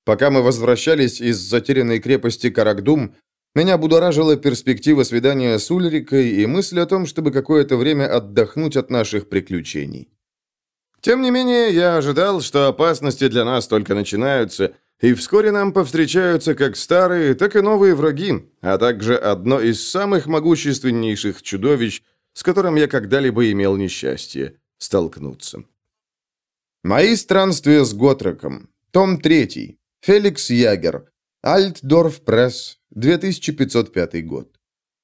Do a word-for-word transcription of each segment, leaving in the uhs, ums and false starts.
Пока мы возвращались из затерянной крепости Карагдум, меня будоражила перспектива свидания с Ульрикой и мысль о том, чтобы какое-то время отдохнуть от наших приключений. Тем не менее, я ожидал, что опасности для нас только начинаются, и вскоре нам повстречаются как старые, так и новые враги, а также одно из самых могущественнейших чудовищ, с которым я когда-либо имел несчастье столкнуться. Мои странствия с Готреком. Том третий. Феликс Ягер. Альтдорф Пресс. две тысячи пятьсот пятый год.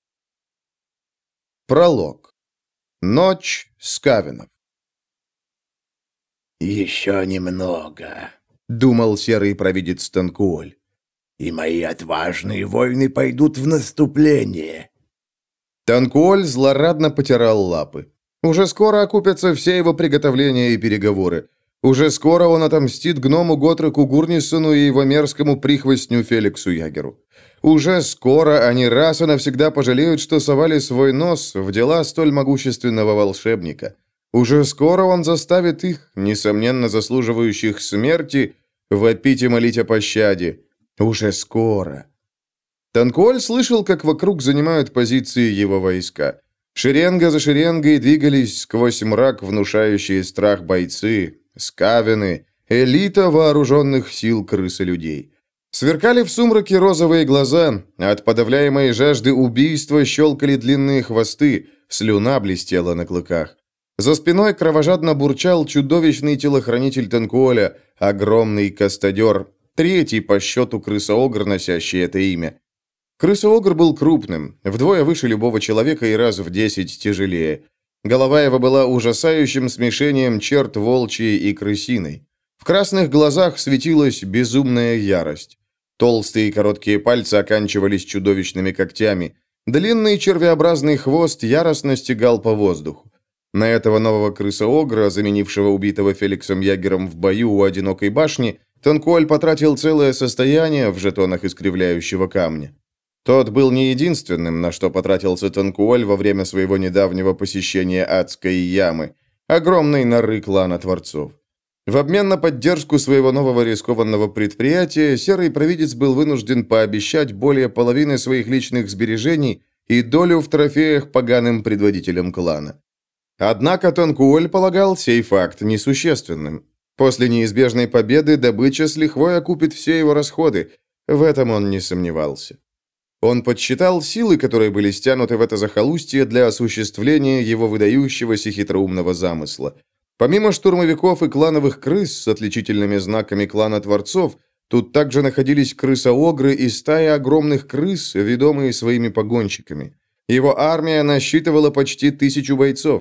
Пролог. Ночь Скавенов. «Еще немного», — думал серый провидец Танкуоль. «и мои отважные воины пойдут в наступление». Танкуоль злорадно потирал лапы. Уже скоро окупятся все его приготовления и переговоры. Уже скоро он отомстит гному Готреку Гурнисону и его мерзкому прихвостню Феликсу Ягеру. Уже скоро они раз и навсегда пожалеют, что совали свой нос в дела столь могущественного волшебника. Уже скоро он заставит их, несомненно заслуживающих смерти, вопить и молить о пощаде. Уже скоро. Танкуоль слышал, как вокруг занимают позиции его войска. Шеренга за шеренгой двигались сквозь мрак внушающие страх бойцы, скавены, элита вооруженных сил крысы-людей. Сверкали в сумраке розовые глаза, а от подавляемой жажды убийства щелкали длинные хвосты, слюна блестела на клыках. За спиной кровожадно бурчал чудовищный телохранитель Танкуоля, огромный кастадер, третий по счету крысоогр, носящий это имя. Крысоогр был крупным, вдвое выше любого человека и раз в десять тяжелее. Голова его была ужасающим смешением черт волчьей и крысиной. В красных глазах светилась безумная ярость. Толстые и короткие пальцы оканчивались чудовищными когтями. Длинный червеобразный хвост яростно стегал по воздуху. На этого нового крысоогра, заменившего убитого Феликсом Ягером в бою у одинокой башни, Танкуоль потратил целое состояние в жетонах искривляющего камня. Тот был не единственным, на что потратился Танкуоль во время своего недавнего посещения адской ямы, огромной норы клана Творцов. В обмен на поддержку своего нового рискованного предприятия, серый провидец был вынужден пообещать более половины своих личных сбережений и долю в трофеях поганым предводителям клана. Однако Танкуоль полагал сей факт несущественным. После неизбежной победы добыча с лихвой окупит все его расходы, в этом он не сомневался. Он подсчитал силы, которые были стянуты в это захолустье для осуществления его выдающегося хитроумного замысла. Помимо штурмовиков и клановых крыс с отличительными знаками клана Творцов, тут также находились крысоогры и стаи огромных крыс, ведомые своими погонщиками. Его армия насчитывала почти тысячу бойцов.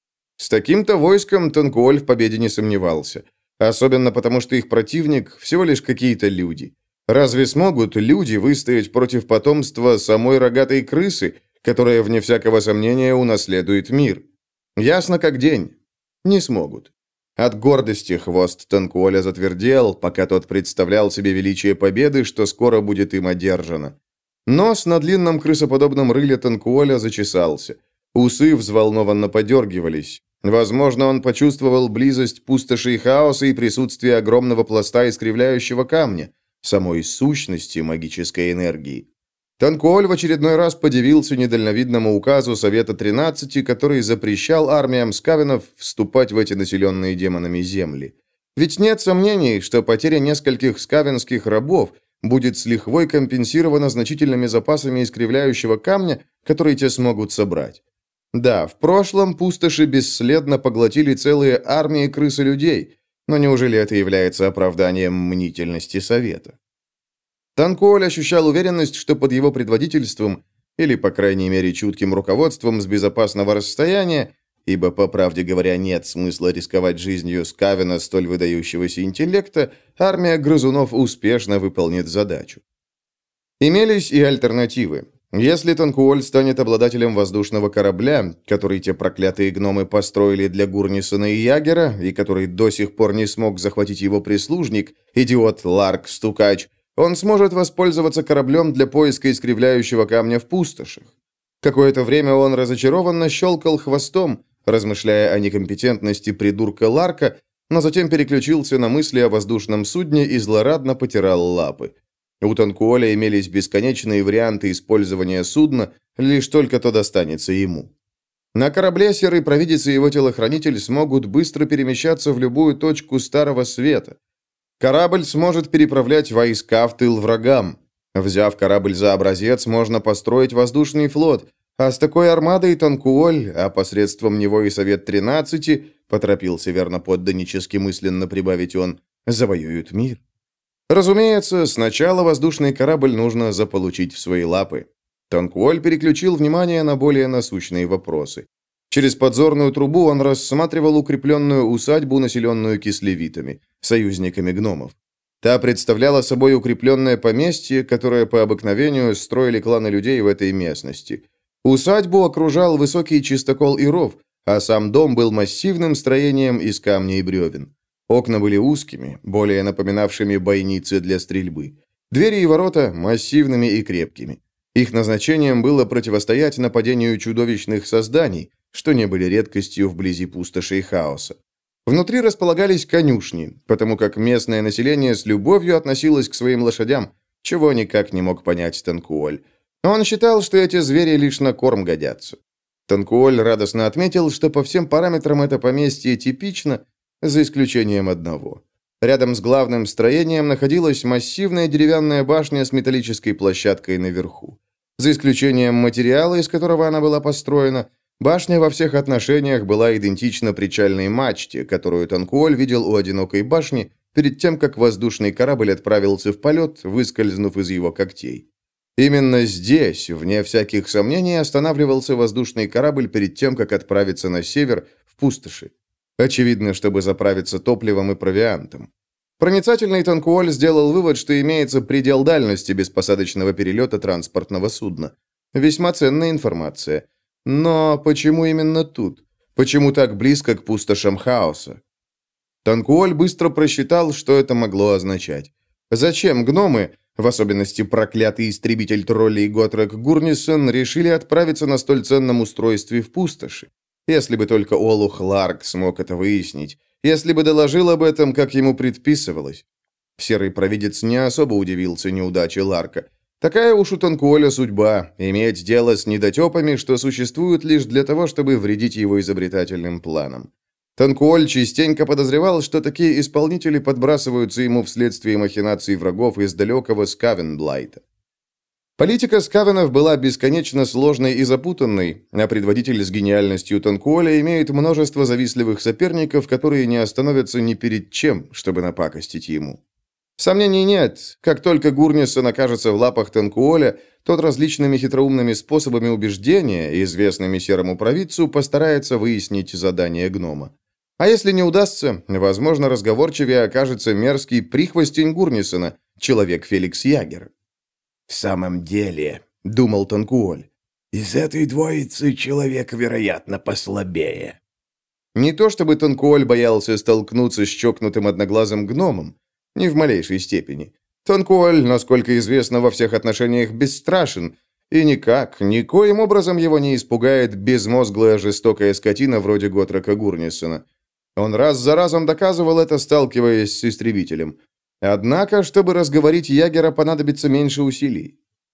С таким-то войском Танкуоль в победе не сомневался, особенно потому, что их противник всего лишь какие-то люди. Разве смогут люди выстоять против потомства самой рогатой крысы, которая, вне всякого сомнения, унаследует мир? Ясно как день. Не смогут. От гордости хвост Танкуоля затвердел, пока тот представлял себе величие победы, что скоро будет им одержано. Нос на длинном крысоподобном рыле Танкуоля зачесался. Усы взволнованно подергивались. Возможно, он почувствовал близость пустоши и хаоса и присутствие огромного пласта искривляющего камня, самой сущности магической энергии. Танкуоль в очередной раз подивился недальновидному указу Совета тринадцати, который запрещал армиям скавенов вступать в эти населенные демонами земли. Ведь нет сомнений, что потеря нескольких скавенских рабов будет с лихвой компенсирована значительными запасами искривляющего камня, которые те смогут собрать. Да, в прошлом пустоши бесследно поглотили целые армии крысы-людей, но неужели это является оправданием мнительности Совета? Танкуоль ощущал уверенность, что под его предводительством, или, по крайней мере, чутким руководством с безопасного расстояния, ибо, по правде говоря, нет смысла рисковать жизнью скавена столь выдающегося интеллекта, армия грызунов успешно выполнит задачу. Имелись и альтернативы. Если Танкуоль станет обладателем воздушного корабля, который те проклятые гномы построили для Гурнисона и Ягера, и который до сих пор не смог захватить его прислужник, идиот Ларк Стукач, он сможет воспользоваться кораблем для поиска искривляющего камня в пустошах. Какое-то время он разочарованно щелкал хвостом, размышляя о некомпетентности придурка Ларка, но затем переключился на мысли о воздушном судне и злорадно потирал лапы. У Танкуоля имелись бесконечные варианты использования судна, лишь только то достанется ему. На корабле Серый Провидец и его телохранитель смогут быстро перемещаться в любую точку Старого Света. Корабль сможет переправлять войска в тыл врагам. Взяв корабль за образец, можно построить воздушный флот, а с такой армадой Танкуоль, а посредством него и Совет тринадцати, поторопился верноподданнически мысленно прибавить он, завоюют мир. Разумеется, сначала воздушный корабль нужно заполучить в свои лапы. Танкуоль переключил внимание на более насущные вопросы. Через подзорную трубу он рассматривал укрепленную усадьбу, населенную кислевитами, союзниками гномов. Та представляла собой укрепленное поместье, которое по обыкновению строили кланы людей в этой местности. Усадьбу окружал высокий чистокол и ров, а сам дом был массивным строением из камня и бревен. Окна были узкими, более напоминавшими бойницы для стрельбы. Двери и ворота массивными и крепкими. Их назначением было противостоять нападению чудовищных созданий, что не были редкостью вблизи пустоши и хаоса. Внутри располагались конюшни, потому как местное население с любовью относилось к своим лошадям, чего никак не мог понять Танкуоль. Он считал, что эти звери лишь на корм годятся. Танкуоль радостно отметил, что по всем параметрам это поместье типично, за исключением одного. Рядом с главным строением находилась массивная деревянная башня с металлической площадкой наверху. За исключением материала, из которого она была построена, башня во всех отношениях была идентична причальной мачте, которую Танкуоль видел у одинокой башни перед тем, как воздушный корабль отправился в полет, выскользнув из его когтей. Именно здесь, вне всяких сомнений, останавливался воздушный корабль перед тем, как отправиться на север, в пустоши. Очевидно, чтобы заправиться топливом и провиантом. Проницательный Танкуоль сделал вывод, что имеется предел дальности беспосадочного перелета транспортного судна. Весьма ценная информация. Но почему именно тут? Почему так близко к пустошам хаоса? Танкуоль быстро просчитал, что это могло означать. Зачем гномы, в особенности проклятый истребитель троллей Готрек Гурнисон, решили отправиться на столь ценном устройстве в пустоши? Если бы только Олух Ларк смог это выяснить, если бы доложил об этом, как ему предписывалось. Серый Провидец не особо удивился неудаче Ларка. Такая уж у Танкуоля судьба – иметь дело с недотепами, что существуют лишь для того, чтобы вредить его изобретательным планам. Танкуоль частенько подозревал, что такие исполнители подбрасываются ему вследствие махинаций врагов из далекого Скавенблайта. Политика скавенов была бесконечно сложной и запутанной, а предводитель с гениальностью Танкуоля имеет множество завистливых соперников, которые не остановятся ни перед чем, чтобы напакостить ему. Сомнений нет, как только Гурнисон окажется в лапах Танкуоля, тот различными хитроумными способами убеждения, известными серому провидцу, постарается выяснить задание гнома. А если не удастся, возможно, разговорчивее окажется мерзкий прихвостень Гурнисона, человек Феликс Ягер. «В самом деле, — думал Танкуоль, — из этой двоицы человек, вероятно, послабее». Не то чтобы Танкуоль боялся столкнуться с чокнутым одноглазым гномом, ни в малейшей степени. Танкуоль, насколько известно, во всех отношениях бесстрашен, и никак, никоим образом его не испугает безмозглая жестокая скотина вроде Готрека Гурнисона. Он раз за разом доказывал это, сталкиваясь с истребителем. Однако, чтобы разговорить Ягера, понадобится меньше усилий.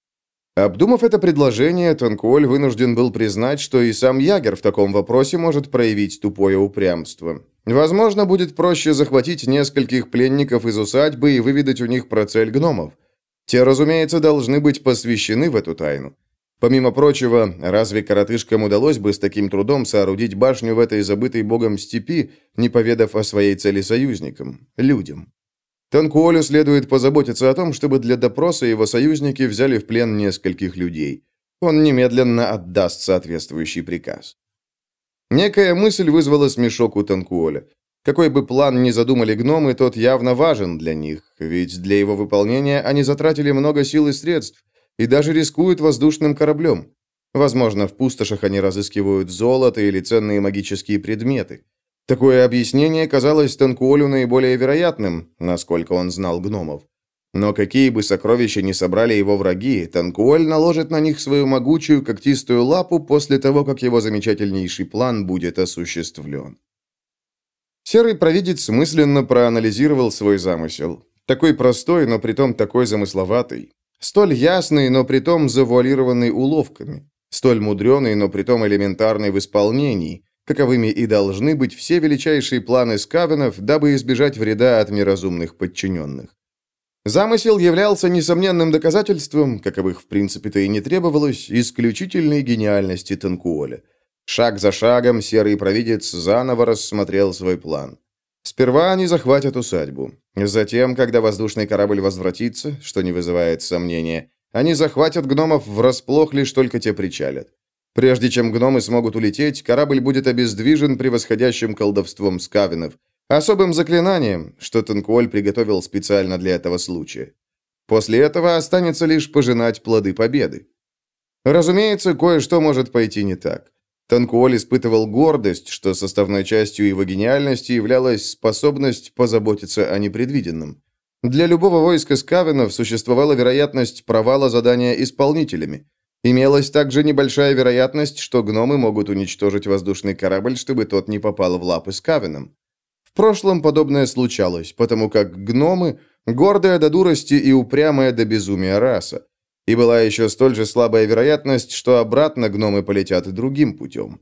Обдумав это предложение, Танкуоль вынужден был признать, что и сам Ягер в таком вопросе может проявить тупое упрямство. Возможно, будет проще захватить нескольких пленников из усадьбы и выведать у них про цель гномов. Те, разумеется, должны быть посвящены в эту тайну. Помимо прочего, разве коротышкам удалось бы с таким трудом соорудить башню в этой забытой богом степи, не поведав о своей цели союзникам, людям? Танкуолю следует позаботиться о том, чтобы для допроса его союзники взяли в плен нескольких людей. Он немедленно отдаст соответствующий приказ. Некая мысль вызвала смешок у Танкуоля. Какой бы план ни задумали гномы, тот явно важен для них, ведь для его выполнения они затратили много сил и средств, и даже рискуют воздушным кораблем. Возможно, в пустошах они разыскивают золото или ценные магические предметы. Такое объяснение казалось Танкуолю наиболее вероятным, насколько он знал гномов. Но какие бы сокровища ни собрали его враги, Танкуоль наложит на них свою могучую когтистую лапу после того, как его замечательнейший план будет осуществлен. Серый провидец мысленно проанализировал свой замысел. Такой простой, но притом такой замысловатый. Столь ясный, но притом завуалированный уловками. Столь мудреный, но притом элементарный в исполнении, каковыми и должны быть все величайшие планы скавенов, дабы избежать вреда от неразумных подчиненных. Замысел являлся несомненным доказательством, каковых в принципе-то и не требовалось, исключительной гениальности Танкуоля. Шаг за шагом серый провидец заново рассмотрел свой план. Сперва они захватят усадьбу. Затем, когда воздушный корабль возвратится, что не вызывает сомнения, они захватят гномов врасплох, лишь только те причалят. Прежде чем гномы смогут улететь, корабль будет обездвижен превосходящим колдовством скавенов, особым заклинанием, что Танкуоль приготовил специально для этого случая. После этого останется лишь пожинать плоды победы. Разумеется, кое-что может пойти не так. Танкуоль испытывал гордость, что составной частью его гениальности являлась способность позаботиться о непредвиденном. Для любого войска скавенов существовала вероятность провала задания исполнителями. Имелась также небольшая вероятность, что гномы могут уничтожить воздушный корабль, чтобы тот не попал в лапы скавенам. В прошлом подобное случалось, потому как гномы – гордая до дурости и упрямая до безумия раса. И была еще столь же слабая вероятность, что обратно гномы полетят и другим путем.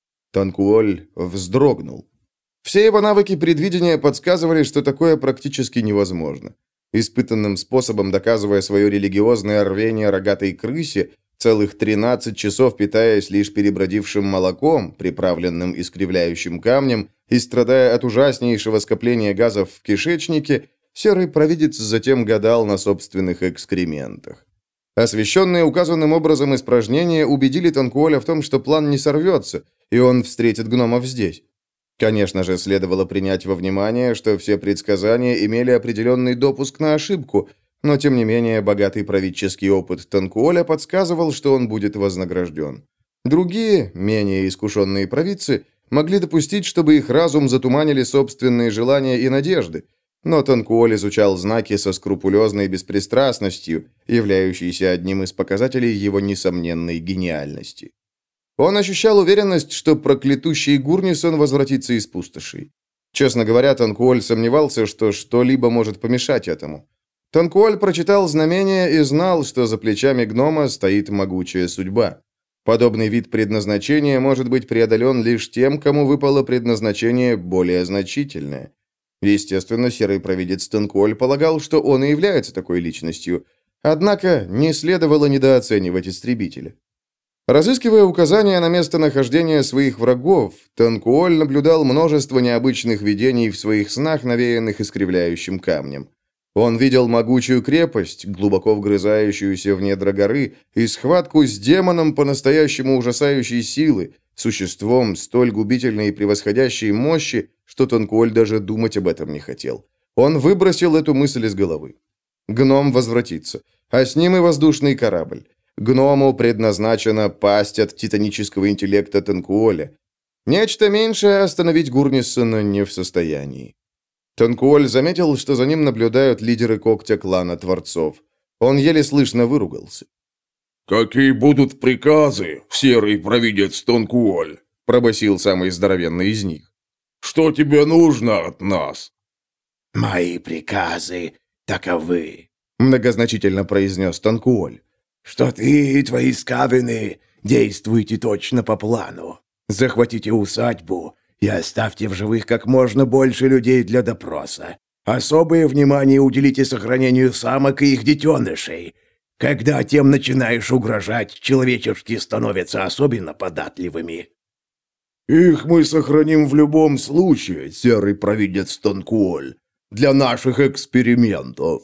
Танкуоль вздрогнул. Все его навыки предвидения подсказывали, что такое практически невозможно. Испытанным способом доказывая свое религиозное рвение рогатой крысе, целых тринадцать часов питаясь лишь перебродившим молоком, приправленным искривляющим камнем, и страдая от ужаснейшего скопления газов в кишечнике, серый провидец затем гадал на собственных экскрементах. Освещенные указанным образом испражнения убедили Танкуоля в том, что план не сорвется, и он встретит гномов здесь. Конечно же, следовало принять во внимание, что все предсказания имели определенный допуск на ошибку, но, тем не менее, богатый правительский опыт Танкуоля подсказывал, что он будет вознагражден. Другие, менее искушенные провидцы, могли допустить, чтобы их разум затуманили собственные желания и надежды, но Танкуоль изучал знаки со скрупулезной беспристрастностью, являющейся одним из показателей его несомненной гениальности. Он ощущал уверенность, что проклятущий Гурнисон возвратится из пустоши. Честно говоря, Танкуоль сомневался, что что-либо может помешать этому. Танкуоль прочитал знамения и знал, что за плечами гнома стоит могучая судьба. Подобный вид предназначения может быть преодолен лишь тем, кому выпало предназначение более значительное. Естественно, серый провидец Танкуоль полагал, что он и является такой личностью, однако не следовало недооценивать истребителя. Разыскивая указания на местонахождение своих врагов, Танкуоль наблюдал множество необычных видений в своих снах, навеянных искривляющим камнем. Он видел могучую крепость, глубоко вгрызающуюся в недра горы, и схватку с демоном по-настоящему ужасающей силы, существом столь губительной и превосходящей мощи, что Танкуоль даже думать об этом не хотел. Он выбросил эту мысль из головы. Гном возвратится, а с ним и воздушный корабль. Гному предназначена пасть от титанического интеллекта Танкуоля. Нечто меньшее остановить Гурниссона не в состоянии. Танкуоль заметил, что за ним наблюдают лидеры когтя клана Творцов. Он еле слышно выругался. «Какие будут приказы, серый провидец Танкуоль?» – пробасил самый здоровенный из них. «Что тебе нужно от нас?» «Мои приказы таковы», – многозначительно произнес Танкуоль. «Что ты и твои скавены действуйте точно по плану. Захватите усадьбу и оставьте в живых как можно больше людей для допроса. Особое внимание уделите сохранению самок и их детенышей. Когда тем начинаешь угрожать, человечешки становятся особенно податливыми». «Их мы сохраним в любом случае, серый провидец Танкуоль, для наших экспериментов».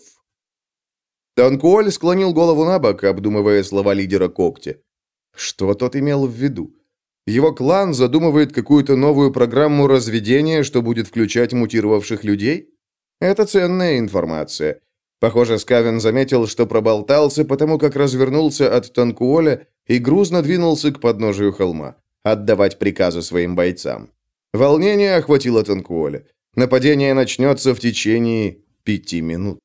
Танкуоль склонил голову на бок, обдумывая слова лидера когтя. Что тот имел в виду? Его клан задумывает какую-то новую программу разведения, что будет включать мутировавших людей? Это ценная информация. Похоже, Скавен заметил, что проболтался, потому как развернулся от Танкуоля и грузно двинулся к подножию холма, отдавать приказы своим бойцам. Волнение охватило Танкуоля. Нападение начнется в течение пяти минут.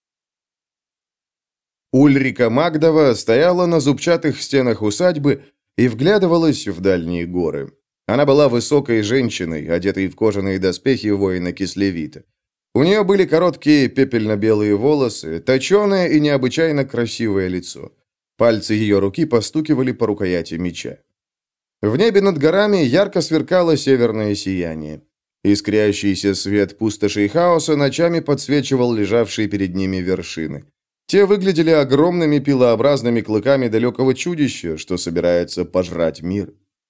Ульрика Магдова стояла на зубчатых стенах усадьбы и вглядывалась в дальние горы. Она была высокой женщиной, одетой в кожаные доспехи воина Кислевита. У нее были короткие пепельно-белые волосы, точеное и необычайно красивое лицо. Пальцы ее руки постукивали по рукояти меча. В небе над горами ярко сверкало северное сияние. Искрящийся свет пустоши и хаоса ночами подсвечивал лежавшие перед ними вершины. Те выглядели огромными пилообразными клыками далекого чудища, что собирается пожрать мир.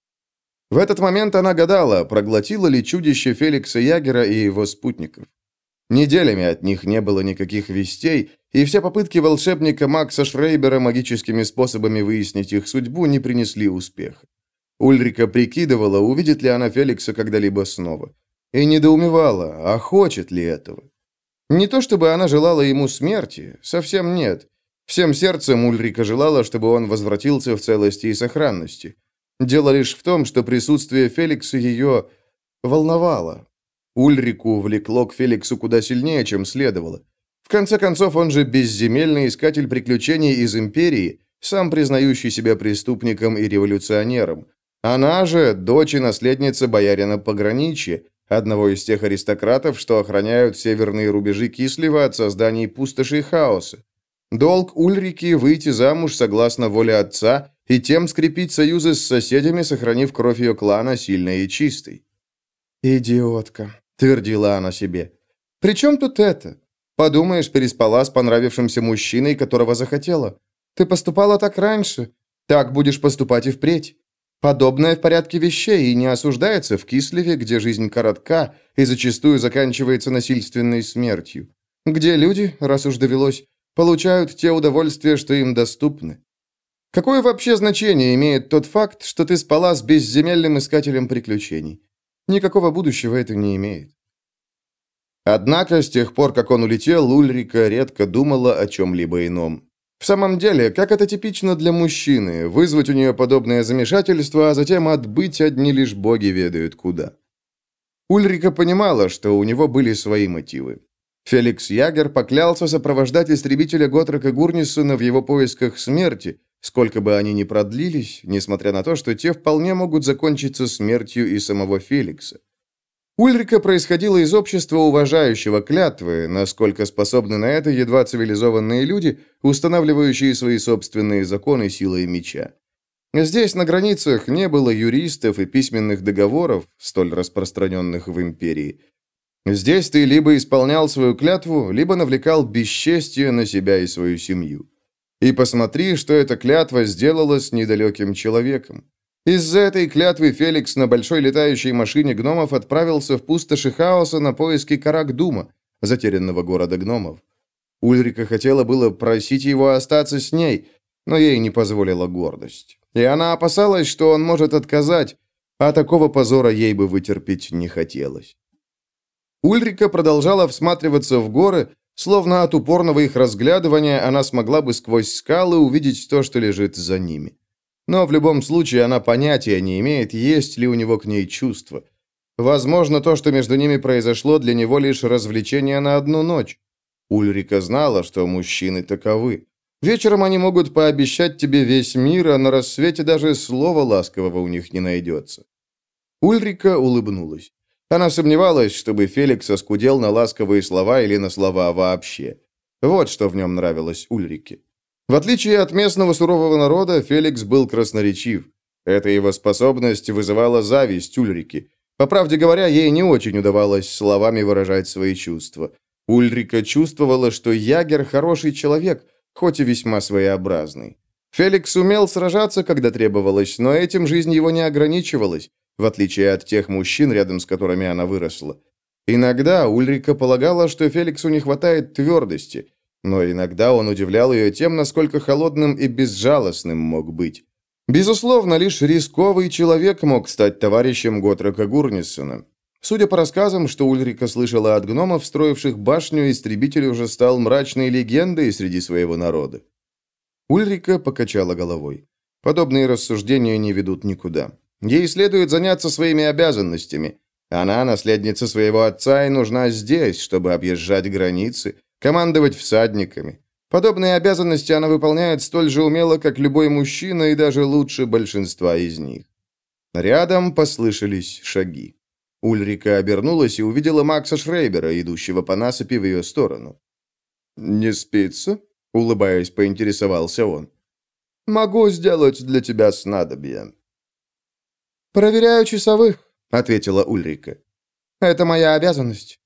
В этот момент она гадала, проглотило ли чудище Феликса Ягера и его спутников. Неделями от них не было никаких вестей, и все попытки волшебника Макса Шрейбера магическими способами выяснить их судьбу не принесли успеха. Ульрика прикидывала, увидит ли она Феликса когда-либо снова. И недоумевала, а хочет ли этого. Не то чтобы она желала ему смерти, совсем нет. Всем сердцем Ульрика желала, чтобы он возвратился в целости и сохранности. Дело лишь в том, что присутствие Феликса ее волновало. Ульрику влекло к Феликсу куда сильнее, чем следовало. В конце концов, он же безземельный искатель приключений из Империи, сам признающий себя преступником и революционером. Она же дочь и наследница боярина Пограничья, одного из тех аристократов, что охраняют северные рубежи Кислева от созданий пустоши и хаоса. Долг Ульрики выйти замуж согласно воле отца и тем скрепить союзы с соседями, сохранив кровь ее клана сильной и чистой. «Идиотка», — твердила она себе. «При чем тут это? Подумаешь, переспала с понравившимся мужчиной, которого захотела. Ты поступала так раньше, так будешь поступать и впредь. Подобное в порядке вещей и не осуждается в Кислеве, где жизнь коротка и зачастую заканчивается насильственной смертью. Где люди, раз уж довелось, получают те удовольствия, что им доступны. Какое вообще значение имеет тот факт, что ты спала с безземельным искателем приключений? Никакого будущего это не имеет». Однако, с тех пор, как он улетел, Ульрика редко думала о чем-либо ином. В самом деле, как это типично для мужчины, вызвать у нее подобное замешательство, а затем отбыть одни лишь боги ведают куда. Ульрика понимала, что у него были свои мотивы. Феликс Ягер поклялся сопровождать истребителя Готрека Гурниссона в его поисках смерти, сколько бы они ни продлились, несмотря на то, что те вполне могут закончиться смертью и самого Феликса. Ульрика происходила из общества, уважающего клятвы, насколько способны на это едва цивилизованные люди, устанавливающие свои собственные законы силой меча. Здесь, на границах, не было юристов и письменных договоров, столь распространенных в империи. Здесь ты либо исполнял свою клятву, либо навлекал бесчестие на себя и свою семью. И посмотри, что эта клятва сделала с недалеким человеком. Из-за этой клятвы Феликс на большой летающей машине гномов отправился в пустоши хаоса на поиски Карак-Дума, затерянного города гномов. Ульрика хотела было просить его остаться с ней, но ей не позволила гордость. И она опасалась, что он может отказать, а такого позора ей бы вытерпеть не хотелось. Ульрика продолжала всматриваться в горы, словно от упорного их разглядывания она смогла бы сквозь скалы увидеть то, что лежит за ними. Но в любом случае она понятия не имеет, есть ли у него к ней чувства. Возможно, то, что между ними произошло, для него лишь развлечение на одну ночь. Ульрика знала, что мужчины таковы. Вечером они могут пообещать тебе весь мир, а на рассвете даже слова ласкового у них не найдется. Ульрика улыбнулась. Она сомневалась, чтобы Феликс оскудел на ласковые слова или на слова вообще. Вот что в нем нравилось Ульрике. В отличие от местного сурового народа, Феликс был красноречив. Эта его способность вызывала зависть Ульрики. По правде говоря, ей не очень удавалось словами выражать свои чувства. Ульрика чувствовала, что Ягер хороший человек, хоть и весьма своеобразный. Феликс умел сражаться, когда требовалось, но этим жизнь его не ограничивалась, в отличие от тех мужчин, рядом с которыми она выросла. Иногда Ульрика полагала, что Феликсу не хватает твердости, но иногда он удивлял ее тем, насколько холодным и безжалостным мог быть. Безусловно, лишь рисковый человек мог стать товарищем Готрека Гурниссона. Судя по рассказам, что Ульрика слышала от гномов, строивших башню, истребитель уже стал мрачной легендой среди своего народа. Ульрика покачала головой. Подобные рассуждения не ведут никуда. Ей следует заняться своими обязанностями. Она наследница своего отца и нужна здесь, чтобы объезжать границы, командовать всадниками. Подобные обязанности она выполняет столь же умело, как любой мужчина, и даже лучше большинства из них. Рядом послышались шаги. Ульрика обернулась и увидела Макса Шрейбера, идущего по насыпи в ее сторону. «Не спится?» — улыбаясь, поинтересовался он. «Могу сделать для тебя снадобье». «Проверяю часовых», — ответила Ульрика. «Это моя обязанность».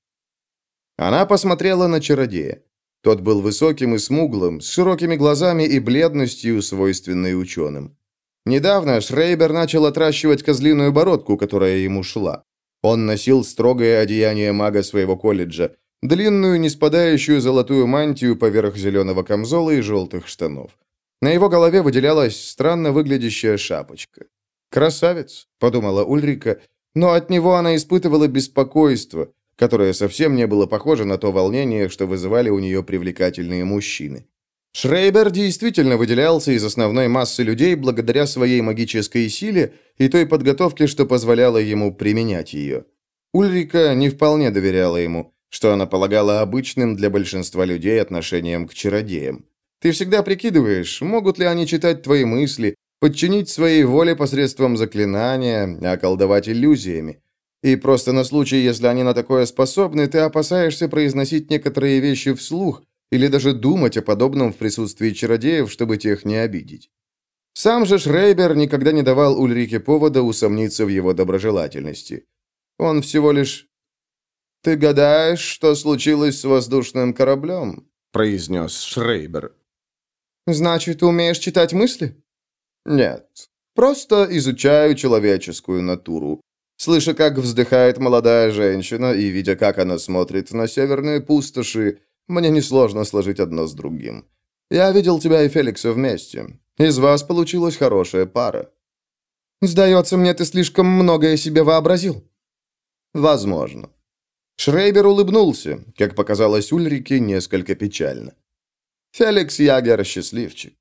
Она посмотрела на чародея. Тот был высоким и смуглым, с широкими глазами и бледностью, свойственной ученым. Недавно Шрейбер начал отращивать козлиную бородку, которая ему шла. Он носил строгое одеяние мага своего колледжа, длинную, неспадающую золотую мантию поверх зеленого камзола и желтых штанов. На его голове выделялась странно выглядящая шапочка. «Красавец», — подумала Ульрика, но от него она испытывала беспокойство, которое совсем не было похоже на то волнение, что вызывали у нее привлекательные мужчины. Шрейбер действительно выделялся из основной массы людей благодаря своей магической силе и той подготовке, что позволяло ему применять ее. Ульрика не вполне доверяла ему, что она полагала обычным для большинства людей отношением к чародеям. Ты всегда прикидываешь, могут ли они читать твои мысли, подчинить своей воле посредством заклинания, околдовать иллюзиями. И просто на случай, если они на такое способны, ты опасаешься произносить некоторые вещи вслух, или даже думать о подобном в присутствии чародеев, чтобы тех не обидеть. Сам же Шрейбер никогда не давал Ульрике повода усомниться в его доброжелательности. Он всего лишь... «Ты гадаешь, что случилось с воздушным кораблем?» — произнес Шрейбер. «Значит, ты умеешь читать мысли?» «Нет, просто изучаю человеческую натуру. Слыша, как вздыхает молодая женщина, и видя, как она смотрит на северные пустоши, мне несложно сложить одно с другим. Я видел тебя и Феликса вместе. Из вас получилась хорошая пара». «Сдается мне, ты слишком многое себе вообразил». «Возможно». Шрейбер улыбнулся, как показалось Ульрике, несколько печально. «Феликс Ягер – счастливчик».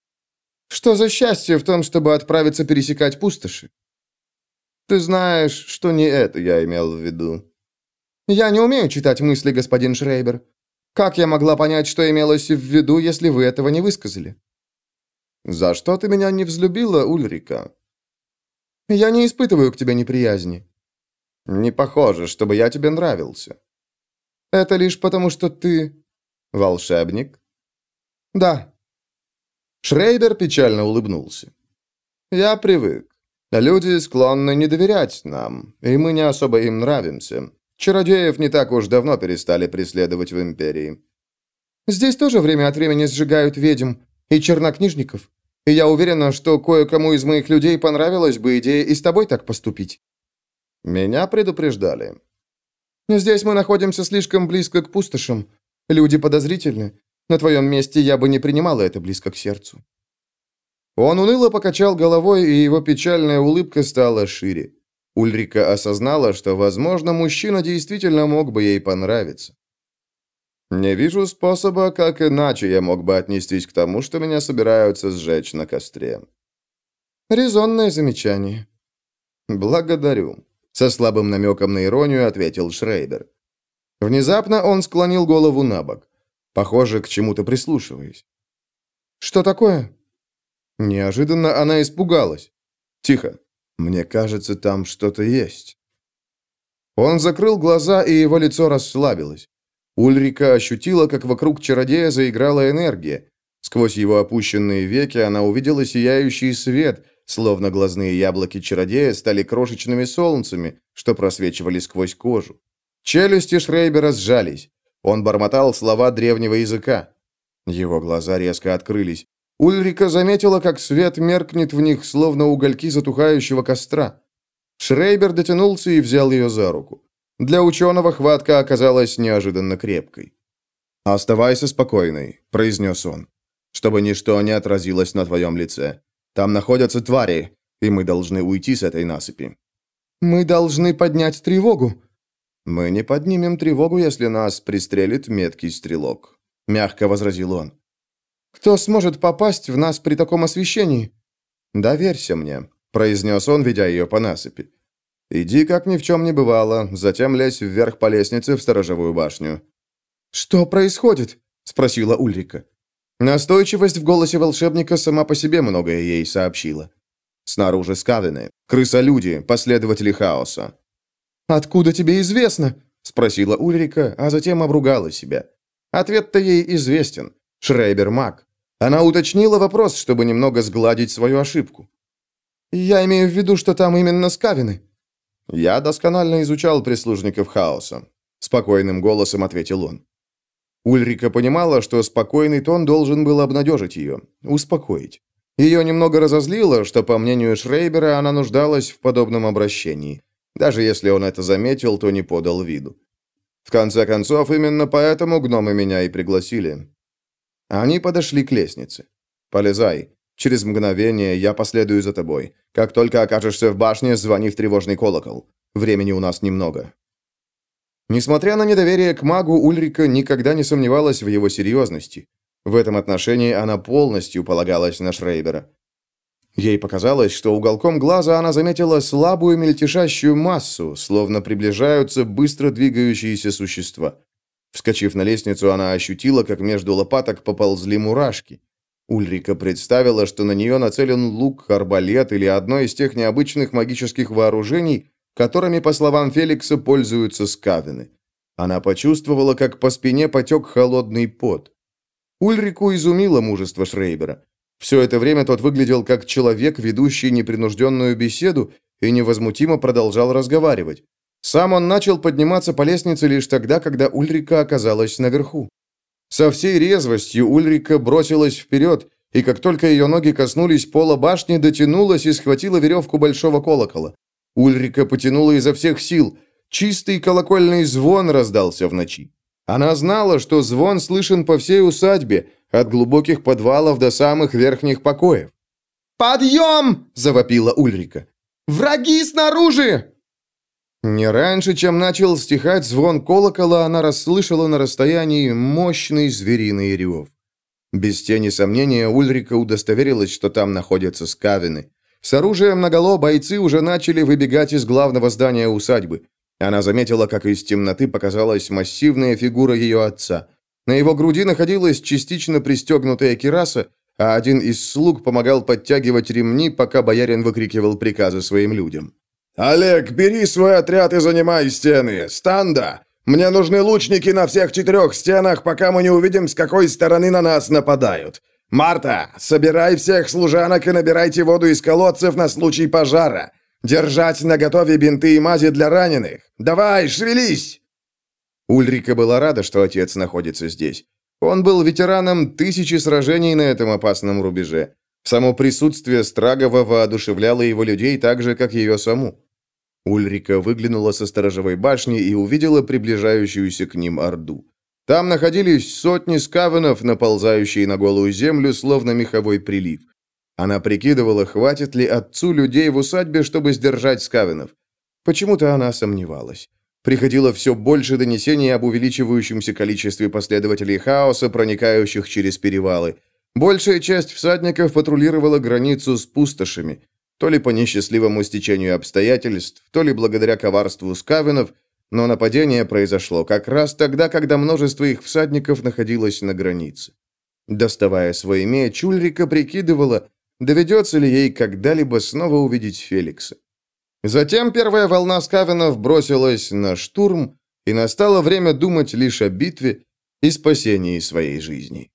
«Что за счастье в том, чтобы отправиться пересекать пустоши?» «Ты знаешь, что не это я имел в виду». «Я не умею читать мысли, господин Шрейбер. Как я могла понять, что имелось в виду, если вы этого не высказали?» «За что ты меня не взлюбила, Ульрика?» «Я не испытываю к тебе неприязни». «Не похоже, чтобы я тебе нравился». «Это лишь потому, что ты...» «Волшебник?» «Да». Шрейбер печально улыбнулся. «Я привык. Люди склонны не доверять нам, и мы не особо им нравимся. Чародеев не так уж давно перестали преследовать в Империи». «Здесь тоже время от времени сжигают ведьм и чернокнижников, и я уверена, что кое-кому из моих людей понравилась бы идея и с тобой так поступить». «Меня предупреждали». «Здесь мы находимся слишком близко к пустошам. Люди подозрительны. На твоем месте я бы не принимала это близко к сердцу». Он уныло покачал головой, и его печальная улыбка стала шире. Ульрика осознала, что, возможно, мужчина действительно мог бы ей понравиться. «Не вижу способа, как иначе я мог бы отнестись к тому, что меня собираются сжечь на костре». «Резонное замечание». «Благодарю», — со слабым намеком на иронию ответил Шрейбер. Внезапно он склонил голову на бок, похоже, к чему-то прислушиваясь. «Что такое?» Неожиданно она испугалась. «Тихо. Мне кажется, там что-то есть». Он закрыл глаза, и его лицо расслабилось. Ульрика ощутила, как вокруг чародея заиграла энергия. Сквозь его опущенные веки она увидела сияющий свет, словно глазные яблоки чародея стали крошечными солнцами, что просвечивали сквозь кожу. Челюсти Шрейбера сжались. Он бормотал слова древнего языка. Его глаза резко открылись. Ульрика заметила, как свет меркнет в них, словно угольки затухающего костра. Шрейбер дотянулся и взял ее за руку. Для ученого хватка оказалась неожиданно крепкой. «Оставайся спокойной», — произнес он, — «чтобы ничто не отразилось на твоем лице. Там находятся твари, и мы должны уйти с этой насыпи». «Мы должны поднять тревогу». «Мы не поднимем тревогу, если нас пристрелит меткий стрелок», — мягко возразил он. «Кто сможет попасть в нас при таком освещении?» «Доверься мне», — произнес он, ведя ее по насыпи. «Иди, как ни в чем не бывало, затем лезь вверх по лестнице в сторожевую башню». «Что происходит?» — спросила Ульрика. Настойчивость в голосе волшебника сама по себе многое ей сообщила. Снаружи скавины, крысолюди, последователи хаоса. «Откуда тебе известно?» — спросила Ульрика, а затем обругала себя. Ответ-то ей известен. Шрейбер маг. Она уточнила вопрос, чтобы немного сгладить свою ошибку. «Я имею в виду, что там именно скавины». «Я досконально изучал прислужников хаоса», — спокойным голосом ответил он. Ульрика понимала, что спокойный тон должен был обнадежить ее, успокоить. Ее немного разозлило, что, по мнению Шрейбера, она нуждалась в подобном обращении. Даже если он это заметил, то не подал виду. В конце концов, именно поэтому гномы меня и пригласили. Они подошли к лестнице. «Полезай. Через мгновение я последую за тобой. Как только окажешься в башне, звони в тревожный колокол. Времени у нас немного». Несмотря на недоверие к магу, Ульрика никогда не сомневалась в его серьезности. В этом отношении она полностью полагалась на Шрейбера. Ей показалось, что уголком глаза она заметила слабую мельтешащую массу, словно приближаются быстро двигающиеся существа. Вскочив на лестницу, она ощутила, как между лопаток поползли мурашки. Ульрика представила, что на нее нацелен лук, арбалет или одно из тех необычных магических вооружений, которыми, по словам Феликса, пользуются скавины. Она почувствовала, как по спине потек холодный пот. Ульрику изумило мужество Шрейбера. Все это время тот выглядел как человек, ведущий непринужденную беседу, и невозмутимо продолжал разговаривать. Сам он начал подниматься по лестнице лишь тогда, когда Ульрика оказалась наверху. Со всей резвостью Ульрика бросилась вперед, и как только ее ноги коснулись пола башни, дотянулась и схватила веревку большого колокола. Ульрика потянула изо всех сил. Чистый колокольный звон раздался в ночи. Она знала, что звон слышен по всей усадьбе, от глубоких подвалов до самых верхних покоев. «Подъем!» – завопила Ульрика. «Враги снаружи!» Не раньше, чем начал стихать звон колокола, она расслышала на расстоянии мощный звериный рев. Без тени сомнения Ульрика удостоверилась, что там находятся скавины. С оружием наголо бойцы уже начали выбегать из главного здания усадьбы. Она заметила, как из темноты показалась массивная фигура ее отца. На его груди находилась частично пристегнутая кираса, а один из слуг помогал подтягивать ремни, пока боярин выкрикивал приказы своим людям. «Олег, бери свой отряд и занимай стены! Станда! Мне нужны лучники на всех четырех стенах, пока мы не увидим, с какой стороны на нас нападают! Марта, собирай всех служанок и набирайте воду из колодцев на случай пожара! Держать наготове бинты и мази для раненых! Давай, шевелись!» Ульрика была рада, что отец находится здесь. Он был ветераном тысячи сражений на этом опасном рубеже. Само присутствие Страгова воодушевляло его людей так же, как ее саму. Ульрика выглянула со сторожевой башни и увидела приближающуюся к ним орду. Там находились сотни скавенов, наползающие на голую землю, словно меховой прилив. Она прикидывала, хватит ли отцу людей в усадьбе, чтобы сдержать скавенов. Почему-то она сомневалась. Приходило все больше донесений об увеличивающемся количестве последователей хаоса, проникающих через перевалы. Большая часть всадников патрулировала границу с пустошами. То ли по несчастливому стечению обстоятельств, то ли благодаря коварству скавенов, но нападение произошло как раз тогда, когда множество их всадников находилось на границе. Доставая свой меч, Ульрика прикидывала, доведется ли ей когда-либо снова увидеть Феликса. Затем первая волна скавенов бросилась на штурм, и настало время думать лишь о битве и спасении своей жизни.